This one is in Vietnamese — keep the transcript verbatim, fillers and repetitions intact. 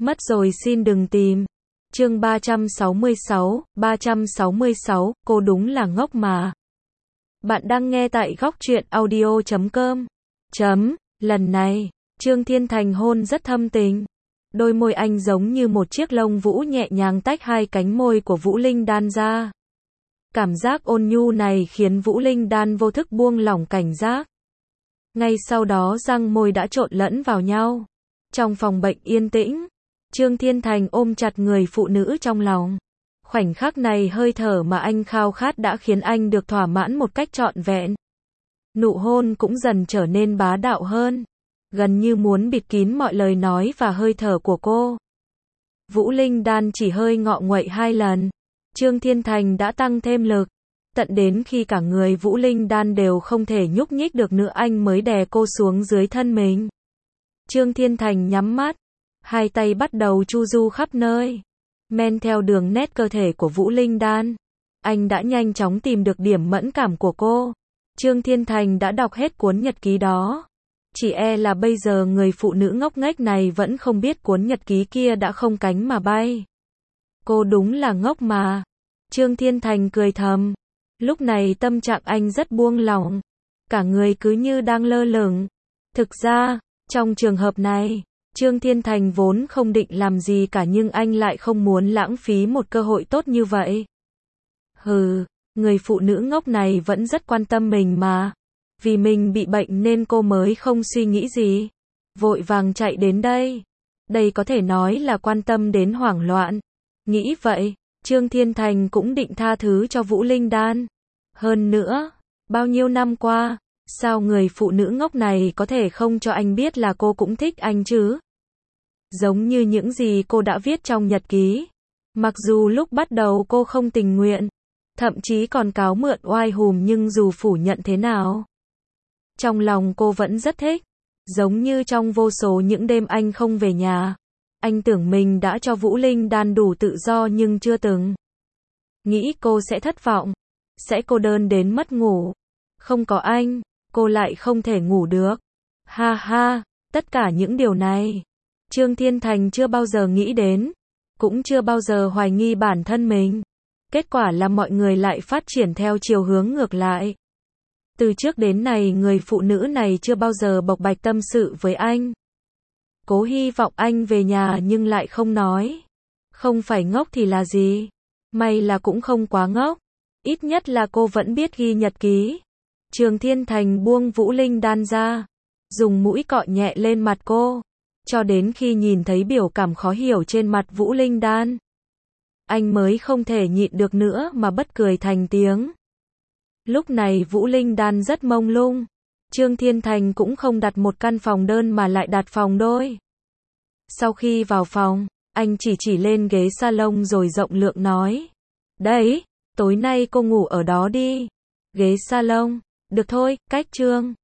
Mất rồi xin đừng tìm. Chương ba trăm sáu mươi sáu, ba trăm sáu mươi sáu, cô đúng là ngốc mà. Bạn đang nghe tại góc truyện audio chấm com. Chấm, lần này, Trương Thiên Thành hôn rất thâm tình. Đôi môi anh giống như một chiếc lông vũ nhẹ nhàng tách hai cánh môi của Vũ Linh Đan ra. Cảm giác ôn nhu này khiến Vũ Linh Đan vô thức buông lỏng cảnh giác. Ngay sau đó răng môi đã trộn lẫn vào nhau. Trong phòng bệnh yên tĩnh, Trương Thiên Thành ôm chặt người phụ nữ trong lòng. Khoảnh khắc này hơi thở mà anh khao khát đã khiến anh được thỏa mãn một cách trọn vẹn. Nụ hôn cũng dần trở nên bá đạo hơn, gần như muốn bịt kín mọi lời nói và hơi thở của cô. Vũ Linh Đan chỉ hơi ngọ nguậy hai lần, Trương Thiên Thành đã tăng thêm lực, tận đến khi cả người Vũ Linh Đan đều không thể nhúc nhích được nữa anh mới đè cô xuống dưới thân mình. Trương Thiên Thành nhắm mắt, hai tay bắt đầu chu du khắp nơi, men theo đường nét cơ thể của Vũ Linh Đan. Anh đã nhanh chóng tìm được điểm mẫn cảm của cô. Trương Thiên Thành đã đọc hết cuốn nhật ký đó. Chỉ e là bây giờ người phụ nữ ngốc nghếch này vẫn không biết cuốn nhật ký kia đã không cánh mà bay. Cô đúng là ngốc mà. Trương Thiên Thành cười thầm. Lúc này tâm trạng anh rất buông lỏng. Cả người cứ như đang lơ lửng. Thực ra, trong trường hợp này, Trương Thiên Thành vốn không định làm gì cả nhưng anh lại không muốn lãng phí một cơ hội tốt như vậy. Hừ, người phụ nữ ngốc này vẫn rất quan tâm mình mà. Vì mình bị bệnh nên cô mới không suy nghĩ gì. Vội vàng chạy đến đây. Đây có thể nói là quan tâm đến hoảng loạn. Nghĩ vậy, Trương Thiên Thành cũng định tha thứ cho Vũ Linh Đan. Hơn nữa, bao nhiêu năm qua, sao người phụ nữ ngốc này có thể không cho anh biết là cô cũng thích anh chứ? Giống như những gì cô đã viết trong nhật ký. Mặc dù lúc bắt đầu cô không tình nguyện, thậm chí còn cáo mượn oai hùm nhưng dù phủ nhận thế nào, trong lòng cô vẫn rất thích. Giống như trong vô số những đêm anh không về nhà, anh tưởng mình đã cho Vũ Linh Đan đủ tự do nhưng chưa từng nghĩ cô sẽ thất vọng, sẽ cô đơn đến mất ngủ. Không có anh, cô lại không thể ngủ được. Ha ha, tất cả những điều này, Trương Thiên Thành chưa bao giờ nghĩ đến, cũng chưa bao giờ hoài nghi bản thân mình. Kết quả là mọi người lại phát triển theo chiều hướng ngược lại. Từ trước đến nay người phụ nữ này chưa bao giờ bộc bạch tâm sự với anh. Cố hy vọng anh về nhà nhưng lại không nói. Không phải ngốc thì là gì? May là cũng không quá ngốc. Ít nhất là cô vẫn biết ghi nhật ký. Trương Thiên Thành buông Vũ Linh Đan ra, dùng mũi cọ nhẹ lên mặt cô, cho đến khi nhìn thấy biểu cảm khó hiểu trên mặt Vũ Linh Đan, anh mới không thể nhịn được nữa mà bật cười thành tiếng. Lúc này Vũ Linh Đan rất mông lung. Trương Thiên Thành cũng không đặt một căn phòng đơn mà lại đặt phòng đôi. Sau khi vào phòng, anh chỉ chỉ lên ghế salon rồi rộng lượng nói. Đấy, tối nay cô ngủ ở đó đi. Ghế salon, được thôi, cách Trương